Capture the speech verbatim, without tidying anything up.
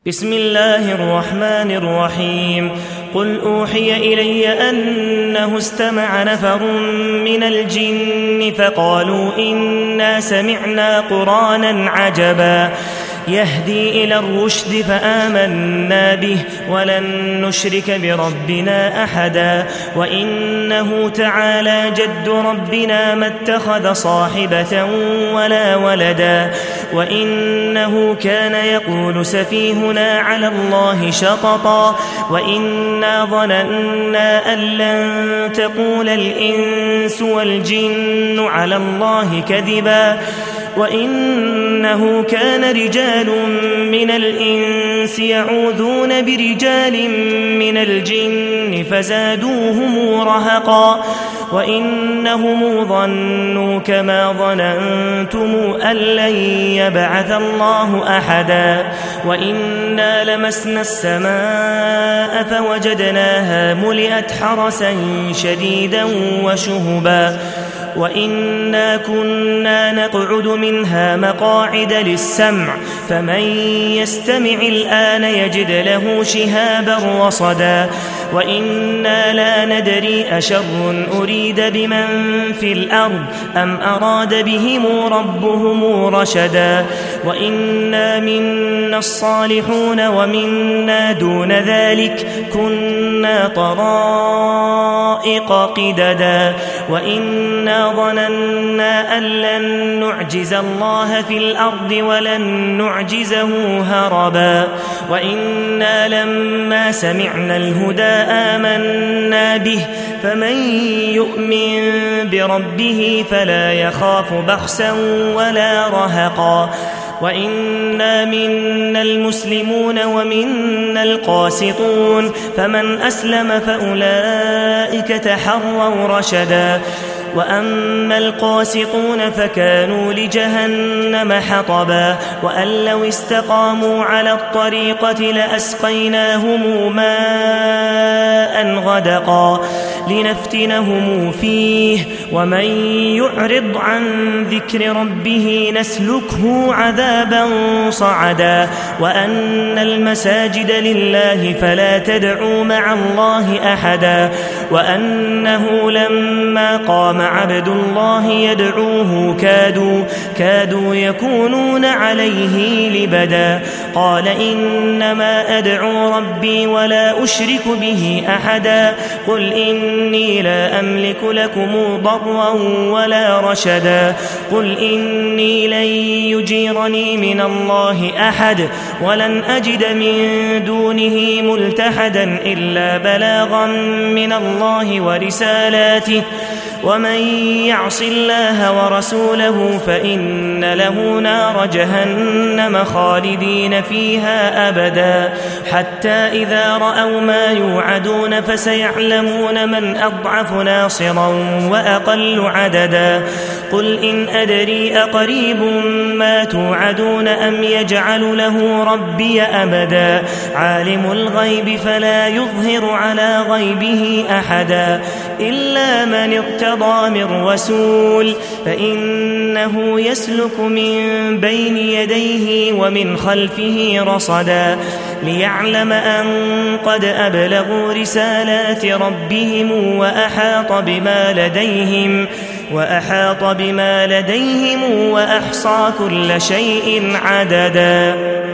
بسم الله الرحمن الرحيم قل أوحي إلي أنه استمع نفر من الجن فقالوا إنا سمعنا قرآنا عجبا يهدي إلى الرشد فآمنا به ولن نشرك بربنا أحدا وإنه تعالى جد ربنا ما اتخذ صاحبة ولا ولدا وإنه كان يقول سفيهنا على الله شططا وإنا ظننا أن لن تقول الإنس والجن على الله كذبا وإنه كان رجال من الإنس يعوذون برجال من الجن فزادوهم رهقا وإنهم ظنوا كما ظننتم أن لن يبعث الله أحدا وإنا لمسنا السماء فوجدناها ملئت حرسا شديدا وشهبا وإنا كنا نقعد منها مقاعد للسمع فمن يستمع الآن يجد له شهابا رصدا وإنا لا ندري أشر أريد بمن في الأرض أم أراد بهم ربهم رشدا وإنا منا الصالحون ومنا دون ذلك كنا طرائق قددا وإنا ظننا أن لن نعجز الله في الأرض ولن نعجزه هربا وإنا لما سمعنا الهدى آمنا به فمن يؤمن بربه فلا يخاف بخسا ولا رهقا وإنا منا المسلمون ومنا القاسطون فمن أسلم فأولئك تحروا رشدا وأما القاسطون فكانوا لجهنم حطبا وأن لو استقاموا على الطريقة لأسقيناهم ماء غدقا لنفتنهم فيه ومن يعرض عن ذكر ربه نسلكه عذابا صعدا وأن المساجد لله فلا تدعوا مع الله أحدا وأنه لما قام عبد الله يدعوه كادوا, كادوا يكونون عليه لبدا قال إنما أدعو ربي ولا أشرك به أحدا قل إني لا أملك لكم ضرا ولا رشدا قل إني لن يجيرني من الله أحد ولن أجد من دونه ملتحدا إلا بلاغا من الله ورسالاته ومن يعص الله ورسوله فإن له نار جهنم خالدين فيها أبدا حتى إذا رأوا ما يوعدون فسيعلمون من أضعف ناصرا وأقل عددا قل إن أدري أقريب ما توعدون أم يجعل له ربي أبدا عالم الغيب فلا يظهر على غيبه أحدا إلا من ارتضى من رسول فإنه يسلك من بين يديه ومن خلفه رصدا ليعلم أن قد أبلغوا رسالات ربهم وأحاط بما لديهم وأحاط بما لديهم وأحصى كل شيء عددا.